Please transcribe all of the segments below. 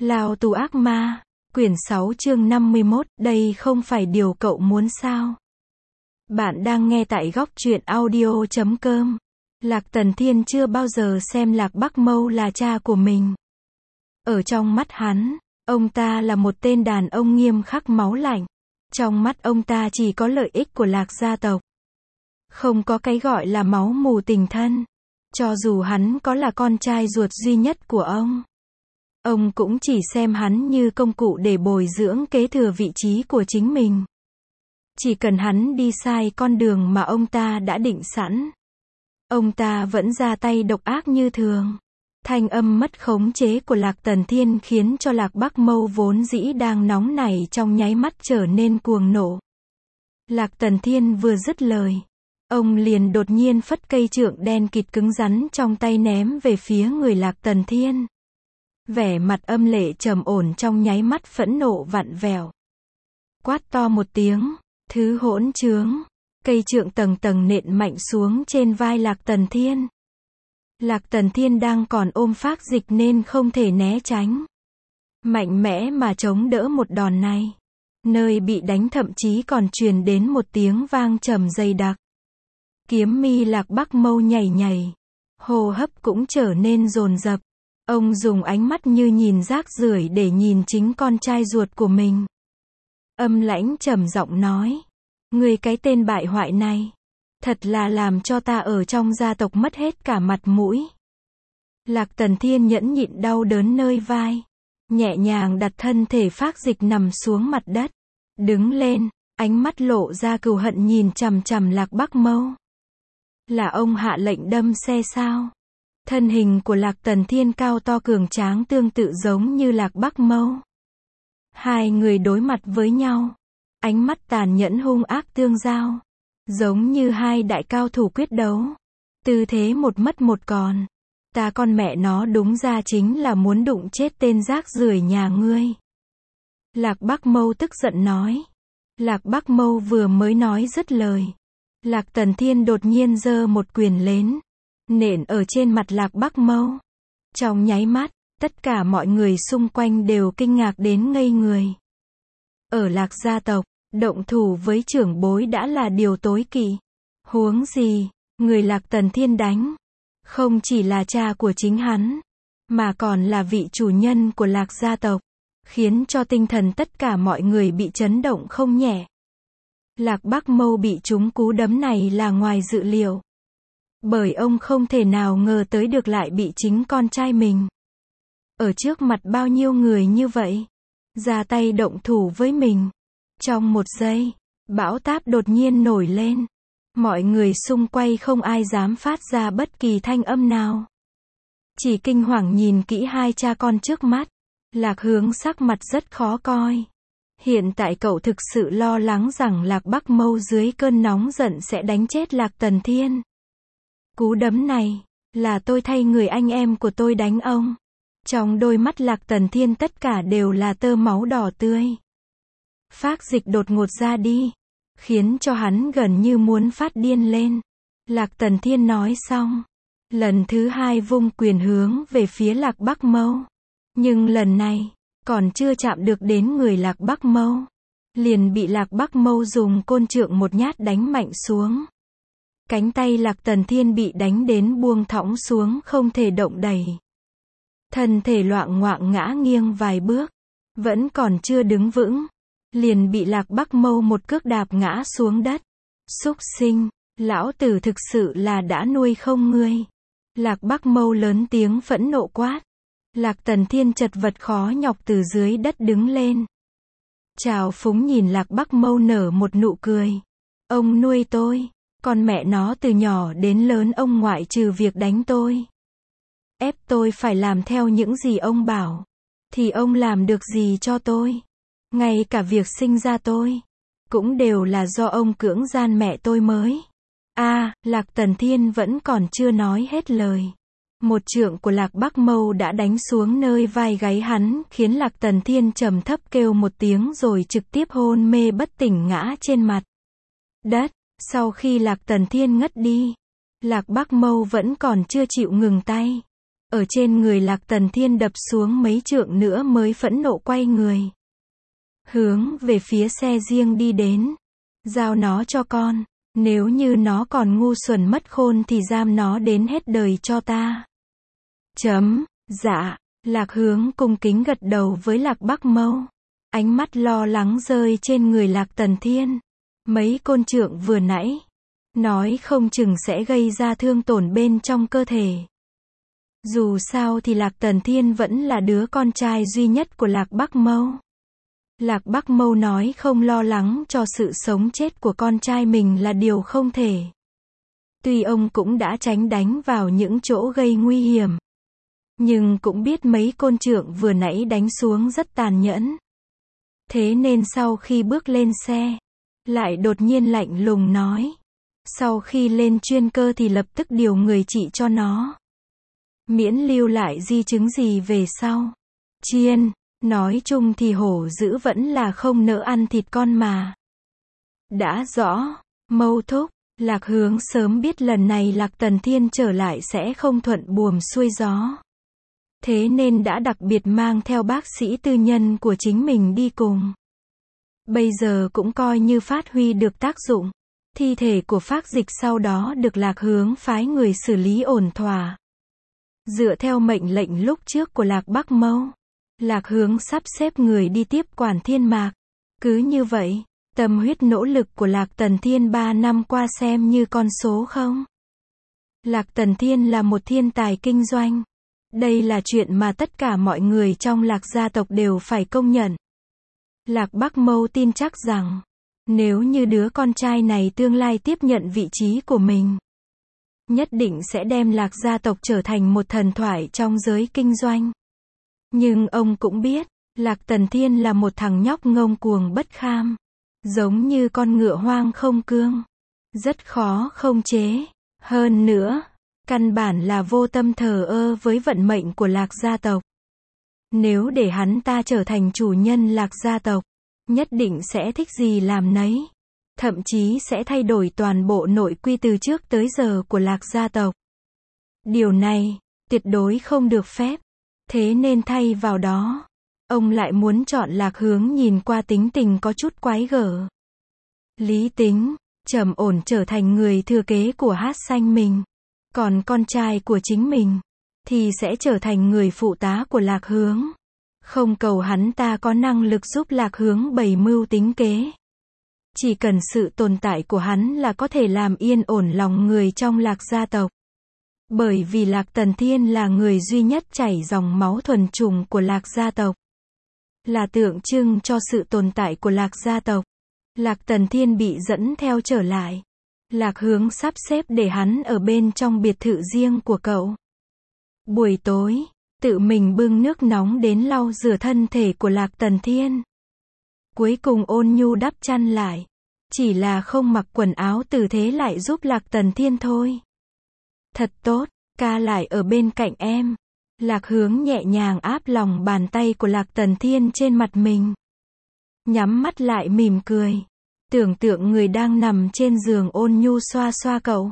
Lao tù ác ma, quyển 6 chương 51, đây không phải điều cậu muốn sao? Bạn đang nghe tại góc truyện audio.com. Lạc Tần Thiên chưa bao giờ xem Lạc Bắc Mâu là cha của mình. Ở trong mắt hắn, ông ta là một tên đàn ông nghiêm khắc máu lạnh. Trong mắt ông ta chỉ có lợi ích của Lạc gia tộc. Không có cái gọi là máu mù tình thân. Cho dù hắn có là con trai ruột duy nhất của ông cũng chỉ xem hắn như công cụ để bồi dưỡng kế thừa vị trí của chính mình. Chỉ cần hắn đi sai con đường mà ông ta đã định sẵn, ông ta vẫn ra tay độc ác như thường. Thanh âm mất khống chế của Lạc Tần Thiên khiến cho Lạc Bắc Mâu vốn dĩ đang nóng nảy trong nháy mắt trở nên cuồng nộ. Lạc Tần Thiên vừa dứt lời, ông liền đột nhiên phất cây trượng đen kịt cứng rắn trong tay ném về phía người Lạc Tần Thiên. Vẻ mặt âm lệ trầm ổn trong nháy mắt phẫn nộ vặn vẹo. Quát to một tiếng, thứ hỗn trướng. Cây trượng tầng tầng nện mạnh xuống trên vai Lạc Tần Thiên. Lạc Tần Thiên đang còn ôm Phác Dịch nên không thể né tránh. Mạnh mẽ mà chống đỡ một đòn này. Nơi bị đánh thậm chí còn truyền đến một tiếng vang trầm dày đặc. Kiếm mi Lạc Bắc Mâu nhảy nhảy. Hô hấp cũng trở nên dồn dập. Ông dùng ánh mắt như nhìn rác rưởi để nhìn chính con trai ruột của mình. Âm lãnh trầm giọng nói. Ngươi cái tên bại hoại này. Thật là làm cho ta ở trong gia tộc mất hết cả mặt mũi. Lạc Tần Thiên nhẫn nhịn đau đớn nơi vai. Nhẹ nhàng đặt thân thể Phác Dịch nằm xuống mặt đất. Đứng lên, ánh mắt lộ ra cừu hận nhìn chằm chằm Lạc Bắc Mâu. Là ông hạ lệnh đâm xe sao? Thân hình của Lạc Tần Thiên cao to cường tráng tương tự giống như Lạc Bắc Mâu. Hai người đối mặt với nhau. Ánh mắt tàn nhẫn hung ác tương giao. Giống như hai đại cao thủ quyết đấu. Tư thế một mất một còn. Ta con mẹ nó đúng ra chính là muốn đụng chết tên rác rưởi nhà ngươi. Lạc Bắc Mâu tức giận nói. Lạc Bắc Mâu vừa mới nói dứt lời. Lạc Tần Thiên đột nhiên giơ một quyền lên. Nện ở trên mặt Lạc Bắc Mâu. Trong nháy mắt, tất cả mọi người xung quanh đều kinh ngạc đến ngây người. Ở Lạc gia tộc, động thủ với trưởng bối đã là điều tối kỵ. Huống gì, người Lạc Tần Thiên đánh, không chỉ là cha của chính hắn, mà còn là vị chủ nhân của Lạc gia tộc, khiến cho tinh thần tất cả mọi người bị chấn động không nhẹ. Lạc Bắc Mâu bị trúng cú đấm này là ngoài dự liệu. Bởi ông không thể nào ngờ tới được lại bị chính con trai mình. Ở trước mặt bao nhiêu người như vậy, ra tay động thủ với mình. Trong một giây, bão táp đột nhiên nổi lên. Mọi người xung quanh không ai dám phát ra bất kỳ thanh âm nào. Chỉ kinh hoàng nhìn kỹ hai cha con trước mắt. Lạc Hướng sắc mặt rất khó coi. Hiện tại cậu thực sự lo lắng rằng Lạc Bắc Mâu dưới cơn nóng giận sẽ đánh chết Lạc Tần Thiên. Cú đấm này, là tôi thay người anh em của tôi đánh ông. Trong đôi mắt Lạc Tần Thiên tất cả đều là tơ máu đỏ tươi. Phác Dịch đột ngột ra đi, khiến cho hắn gần như muốn phát điên lên. Lạc Tần Thiên nói xong, lần thứ hai vung quyền hướng về phía Lạc Bắc Mâu. Nhưng lần này, còn chưa chạm được đến người Lạc Bắc Mâu, liền bị Lạc Bắc Mâu dùng côn trượng một nhát đánh mạnh xuống. Cánh tay Lạc Tần Thiên bị đánh đến buông thõng xuống không thể động đậy. Thân thể loạng ngoạng ngã nghiêng vài bước, vẫn còn chưa đứng vững, liền bị Lạc Bắc Mâu một cước đạp ngã xuống đất. Súc sinh, lão tử thực sự là đã nuôi không ngươi. Lạc Bắc Mâu lớn tiếng phẫn nộ quát. Lạc Tần Thiên chật vật khó nhọc từ dưới đất đứng lên. Trào phúng nhìn Lạc Bắc Mâu nở một nụ cười. Ông nuôi tôi, con mẹ nó từ nhỏ đến lớn ông ngoại trừ việc đánh tôi, ép tôi phải làm theo những gì ông bảo, thì ông làm được gì cho tôi? Ngay cả việc sinh ra tôi, cũng đều là do ông cưỡng gian mẹ tôi mới. Lạc Tần Thiên vẫn còn chưa nói hết lời. Một trượng của Lạc Bắc Mâu đã đánh xuống nơi vai gáy hắn, khiến Lạc Tần Thiên trầm thấp kêu một tiếng rồi trực tiếp hôn mê bất tỉnh ngã trên mặt đất. Sau khi Lạc Tần Thiên ngất đi, Lạc Bắc Mâu vẫn còn chưa chịu ngừng tay. ở trên người Lạc Tần Thiên đập xuống mấy trượng nữa mới phẫn nộ quay người. Hướng về phía xe riêng đi đến. Giao nó cho con. Nếu như nó còn ngu xuẩn mất khôn thì giam nó đến hết đời cho ta. Dạ. Lạc Hướng cung kính gật đầu với Lạc Bắc Mâu. Ánh mắt lo lắng rơi trên người Lạc Tần Thiên. Mấy côn trượng vừa nãy, nói không chừng sẽ gây ra thương tổn bên trong cơ thể. Dù sao thì Lạc Tần Thiên vẫn là đứa con trai duy nhất của Lạc Bắc Mâu. Lạc Bắc Mâu nói không lo lắng cho sự sống chết của con trai mình là điều không thể. Tuy ông cũng đã tránh đánh vào những chỗ gây nguy hiểm, nhưng cũng biết mấy côn trượng vừa nãy đánh xuống rất tàn nhẫn. Thế nên sau khi bước lên xe, lại đột nhiên lạnh lùng nói. Sau khi lên chuyên cơ thì lập tức điều người trị cho nó. Miễn lưu lại di chứng gì về sau. Chiên, nói chung thì hổ dữ vẫn là không nỡ ăn thịt con mà. Đã rõ, Mâu thúc. Lạc Hướng sớm biết lần này Lạc Tần Thiên trở lại sẽ không thuận buồm xuôi gió. Thế nên đã đặc biệt mang theo bác sĩ tư nhân của chính mình đi cùng. Bây giờ cũng coi như phát huy được tác dụng. Thi thể của Phác Dịch sau đó được Lạc Hướng phái người xử lý ổn thỏa. Dựa theo mệnh lệnh lúc trước của Lạc Bắc Mâu, Lạc Hướng sắp xếp người đi tiếp quản Thiên Mạc. Cứ như vậy, tâm huyết nỗ lực của Lạc Tần Thiên 3 năm qua xem như con số không. Lạc Tần Thiên là một thiên tài kinh doanh. Đây là chuyện mà tất cả mọi người trong Lạc gia tộc đều phải công nhận. Lạc Bắc Mâu tin chắc rằng, nếu như đứa con trai này tương lai tiếp nhận vị trí của mình, nhất định sẽ đem Lạc gia tộc trở thành một thần thoại trong giới kinh doanh. Nhưng ông cũng biết, Lạc Tần Thiên là một thằng nhóc ngông cuồng bất kham, giống như con ngựa hoang không cương, rất khó không chế. Hơn nữa, căn bản là vô tâm thờ ơ với vận mệnh của Lạc gia tộc. Nếu để hắn ta trở thành chủ nhân Lạc gia tộc, nhất định sẽ thích gì làm nấy. Thậm chí sẽ thay đổi toàn bộ nội quy từ trước tới giờ của Lạc gia tộc. Điều này, tuyệt đối không được phép. Thế nên thay vào đó, ông lại muốn chọn Lạc Hướng nhìn qua tính tình có chút quái gở, lý tính, trầm ổn trở thành người thừa kế của Hát Xanh mình. Còn con trai của chính mình, thì sẽ trở thành người phụ tá của Lạc Hướng. Không cầu hắn ta có năng lực giúp Lạc Hướng bày mưu tính kế. Chỉ cần sự tồn tại của hắn là có thể làm yên ổn lòng người trong Lạc gia tộc. Bởi vì Lạc Tần Thiên là người duy nhất chảy dòng máu thuần chủng của Lạc gia tộc. Là tượng trưng cho sự tồn tại của Lạc gia tộc. Lạc Tần Thiên bị dẫn theo trở lại. Lạc Hướng sắp xếp để hắn ở bên trong biệt thự riêng của cậu. Buổi tối, tự mình bưng nước nóng đến lau rửa thân thể của Lạc Tần Thiên. Cuối cùng ôn nhu đắp chăn lại. Chỉ là không mặc quần áo tử thế lại giúp Lạc Tần Thiên thôi. Thật tốt, ca lại ở bên cạnh em. Lạc Hướng nhẹ nhàng áp lòng bàn tay của Lạc Tần Thiên trên mặt mình. Nhắm mắt lại mỉm cười. Tưởng tượng người đang nằm trên giường ôn nhu xoa xoa cậu.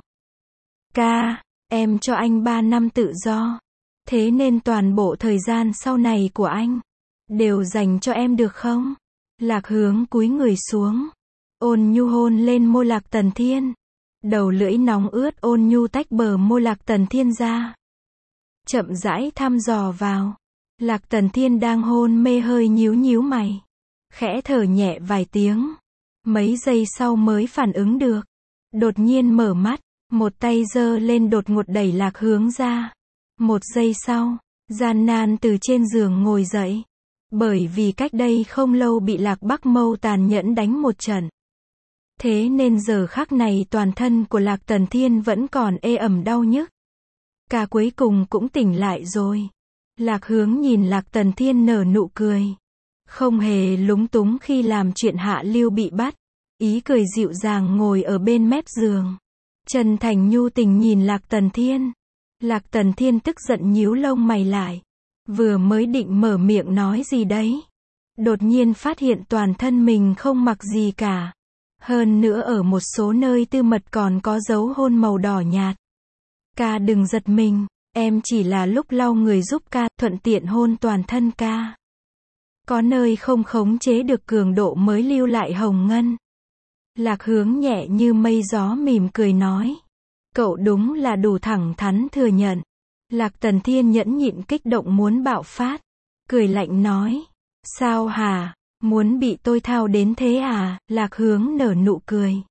Ca, em cho anh 3 năm tự do. Thế nên toàn bộ thời gian sau này của anh đều dành cho em được không? Lạc Hướng cúi người xuống, ôn nhu hôn lên môi Lạc Tần Thiên. Đầu lưỡi nóng ướt ôn nhu tách bờ môi Lạc Tần Thiên ra. Chậm rãi thăm dò vào. Lạc Tần Thiên đang hôn mê hơi nhíu nhíu mày. Khẽ thở nhẹ vài tiếng. Mấy giây sau mới phản ứng được. Đột nhiên mở mắt, một tay giơ lên đột ngột đẩy Lạc Hướng ra. Một giây sau, gian nan từ trên giường ngồi dậy. Bởi vì cách đây không lâu bị Lạc Bắc Mâu tàn nhẫn đánh một trận. Thế nên giờ khắc này toàn thân của Lạc Tần Thiên vẫn còn ê ẩm đau nhức. Cả cuối cùng cũng tỉnh lại rồi. Lạc Hướng nhìn Lạc Tần Thiên nở nụ cười. Không hề lúng túng khi làm chuyện hạ lưu bị bắt. Ý cười dịu dàng ngồi ở bên mép giường. Chân thành nhu tình nhìn Lạc Tần Thiên. Lạc Tần Thiên tức giận nhíu lông mày lại. Vừa mới định mở miệng nói gì đấy. Đột nhiên phát hiện toàn thân mình không mặc gì cả. Hơn nữa ở một số nơi tư mật còn có dấu hôn màu đỏ nhạt. Ca đừng giật mình. Em chỉ là lúc lau người giúp ca, thuận tiện hôn toàn thân ca. Có nơi không khống chế được cường độ mới lưu lại hồng ngân. Lạc Hướng nhẹ như mây gió mỉm cười nói. Cậu đúng là đủ thẳng thắn thừa nhận. Lạc Tần Thiên nhẫn nhịn kích động muốn bạo phát. Cười lạnh nói. Sao hả? Muốn bị tôi thao đến thế à? Lạc Hướng nở nụ cười.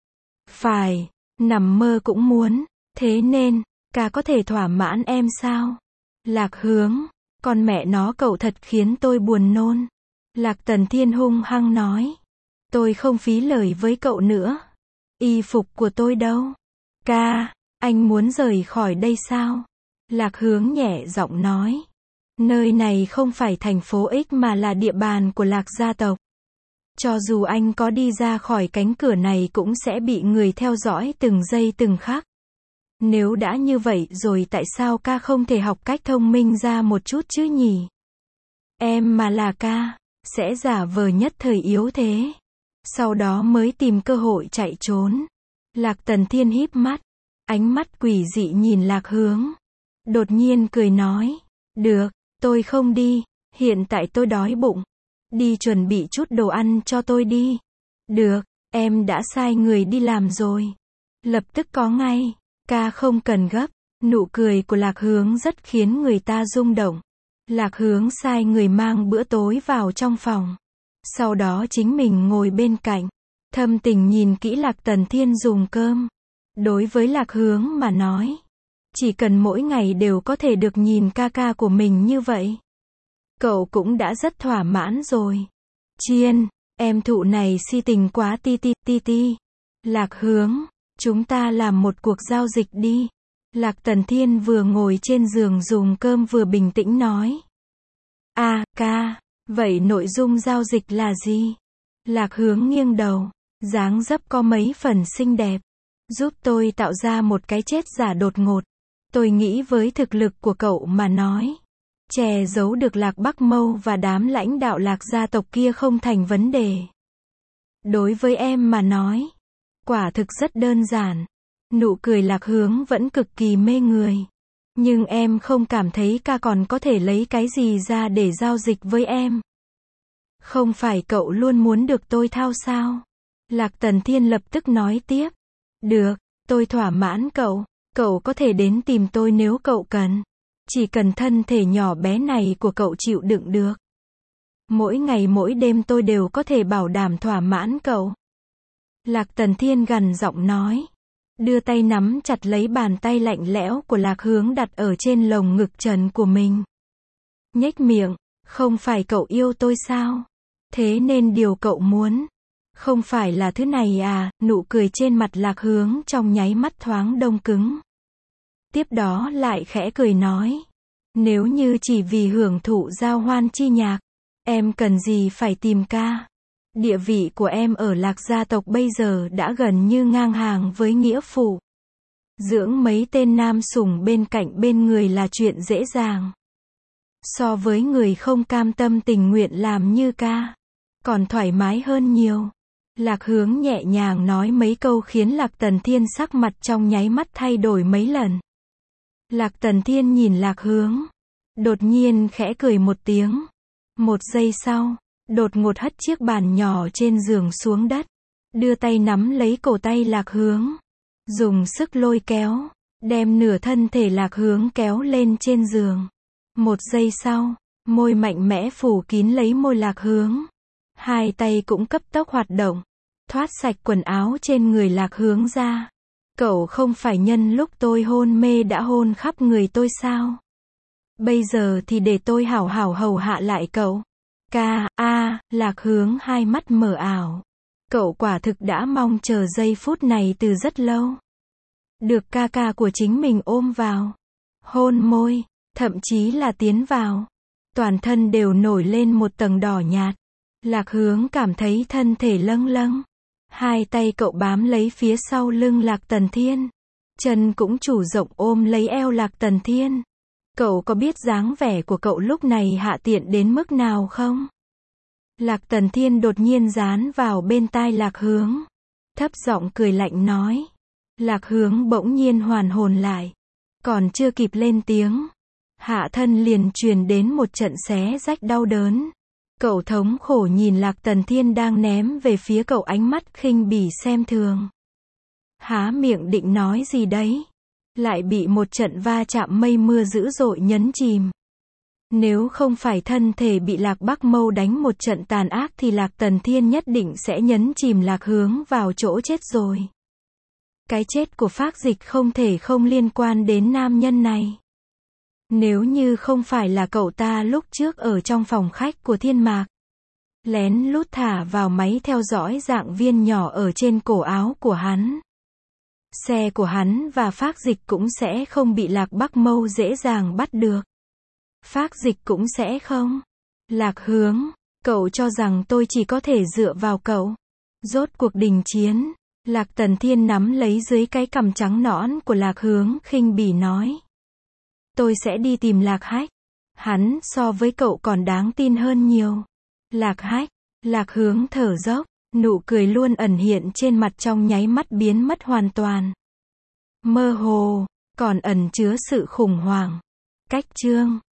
Phải, nằm mơ cũng muốn. Thế nên, ca có thể thỏa mãn em sao? Lạc Hướng, con mẹ nó cậu thật khiến tôi buồn nôn. Lạc Tần Thiên hung hăng nói. Tôi không phí lời với cậu nữa. Y phục của tôi đâu? Ca, anh muốn rời khỏi đây sao? Lạc Hướng nhẹ giọng nói. Nơi này không phải thành phố X mà là địa bàn của Lạc gia tộc. Cho dù anh có đi ra khỏi cánh cửa này cũng sẽ bị người theo dõi từng giây từng khắc. Nếu đã như vậy rồi tại sao ca không thể học cách thông minh ra một chút chứ nhỉ? Em mà là ca, sẽ giả vờ nhất thời yếu thế. Sau đó mới tìm cơ hội chạy trốn. Lạc Tần Thiên híp mắt. Ánh mắt quỷ dị nhìn Lạc Hướng. Đột nhiên cười nói. Được, tôi không đi. Hiện tại tôi đói bụng. Đi chuẩn bị chút đồ ăn cho tôi đi. Được, em đã sai người đi làm rồi. Lập tức có ngay. Ca không cần gấp. Nụ cười của Lạc Hướng rất khiến người ta rung động. Lạc Hướng sai người mang bữa tối vào trong phòng. Sau đó chính mình ngồi bên cạnh. Thâm tình nhìn kỹ Lạc Tần Thiên dùng cơm. Đối với Lạc Hướng mà nói. Chỉ cần mỗi ngày đều có thể được nhìn ca ca của mình như vậy. Cậu cũng đã rất thỏa mãn rồi. Chiên, em thụ này si tình quá ti. Lạc Hướng, chúng ta làm một cuộc giao dịch đi. Lạc Tần Thiên vừa ngồi trên giường dùng cơm vừa bình tĩnh nói. Ca, vậy nội dung giao dịch là gì? Lạc Hướng nghiêng đầu, dáng dấp có mấy phần xinh đẹp. Giúp tôi tạo ra một cái chết giả đột ngột. Tôi nghĩ với thực lực của cậu mà nói. Che giấu được Lạc Bắc Mâu và đám lãnh đạo Lạc gia tộc kia không thành vấn đề. Đối với em mà nói. Quả thực rất đơn giản. Nụ cười Lạc Hướng vẫn cực kỳ mê người. Nhưng em không cảm thấy ca còn có thể lấy cái gì ra để giao dịch với em. Không phải cậu luôn muốn được tôi thao sao? Lạc Tần Thiên lập tức nói tiếp. Được, tôi thỏa mãn cậu. Cậu có thể đến tìm tôi nếu cậu cần. Chỉ cần thân thể nhỏ bé này của cậu chịu đựng được. Mỗi ngày mỗi đêm tôi đều có thể bảo đảm thỏa mãn cậu. Lạc Tần Thiên gằn giọng nói. Đưa tay nắm chặt lấy bàn tay lạnh lẽo của Lạc Hướng đặt ở trên lồng ngực trần của mình. Nhếch miệng, không phải cậu yêu tôi sao? Thế nên điều cậu muốn, không phải là thứ này à? Nụ cười trên mặt Lạc Hướng trong nháy mắt thoáng đông cứng. Tiếp đó lại khẽ cười nói. Nếu như chỉ vì hưởng thụ giao hoan chi nhạc, em cần gì phải tìm ca? Địa vị của em ở Lạc gia tộc bây giờ đã gần như ngang hàng với nghĩa phụ. Dưỡng mấy tên nam sủng bên cạnh bên người là chuyện dễ dàng. So với người không cam tâm tình nguyện làm như ca, còn thoải mái hơn nhiều. Lạc Hướng nhẹ nhàng nói mấy câu khiến Lạc Tần Thiên sắc mặt trong nháy mắt thay đổi mấy lần. Lạc Tần Thiên nhìn Lạc Hướng. Đột nhiên khẽ cười một tiếng. Một giây sau, đột ngột hất chiếc bàn nhỏ trên giường xuống đất. Đưa tay nắm lấy cổ tay Lạc Hướng. Dùng sức lôi kéo. Đem nửa thân thể Lạc Hướng kéo lên trên giường. Một giây sau, môi mạnh mẽ phủ kín lấy môi Lạc Hướng. Hai tay cũng cấp tốc hoạt động. Thoát sạch quần áo trên người Lạc Hướng ra. Cậu không phải nhân lúc tôi hôn mê đã hôn khắp người tôi sao? Bây giờ thì để tôi hảo hảo hầu hạ lại cậu. Lạc Hướng hai mắt mờ ảo. Cậu quả thực đã mong chờ giây phút này từ rất lâu. Được ca ca của chính mình ôm vào. Hôn môi, thậm chí là tiến vào. Toàn thân đều nổi lên một tầng đỏ nhạt. Lạc Hướng cảm thấy thân thể lâng lâng. Hai tay cậu bám lấy phía sau lưng Lạc Tần Thiên. Chân cũng chủ rộng ôm lấy eo Lạc Tần Thiên. Cậu có biết dáng vẻ của cậu lúc này hạ tiện đến mức nào không? Lạc Tần Thiên đột nhiên dán vào bên tai Lạc Hướng. Thấp giọng cười lạnh nói. Lạc Hướng bỗng nhiên hoàn hồn lại. Còn chưa kịp lên tiếng, hạ thân liền truyền đến một trận xé rách đau đớn. Cậu thống khổ nhìn Lạc Tần Thiên đang ném về phía cậu ánh mắt khinh bỉ xem thường. Há miệng định nói gì đấy, lại bị một trận va chạm mây mưa dữ dội nhấn chìm. Nếu không phải thân thể bị Lạc Bắc Mâu đánh một trận tàn ác thì Lạc Tần Thiên nhất định sẽ nhấn chìm Lạc Hướng vào chỗ chết rồi. Cái chết của Phác Dịch không thể không liên quan đến nam nhân này. Nếu như không phải là cậu ta lúc trước ở trong phòng khách của Thiên Mạc, lén lút thả vào máy theo dõi dạng viên nhỏ ở trên cổ áo của hắn, xe của hắn và Phác Dịch cũng sẽ không bị Lạc Bắc Mâu dễ dàng bắt được. Phác Dịch cũng sẽ không. Lạc Hướng, cậu cho rằng tôi chỉ có thể dựa vào cậu. Rốt cuộc đình chiến. Lạc Tần Thiên nắm lấy dưới cái cằm trắng nõn của Lạc Hướng khinh bỉ nói. Tôi sẽ đi tìm Lạc Hách. Hắn so với cậu còn đáng tin hơn nhiều. Lạc Hách. Lạc Hướng thở dốc, nụ cười luôn ẩn hiện trên mặt trong nháy mắt biến mất hoàn toàn. Mơ hồ, còn ẩn chứa sự khủng hoảng. Cách chương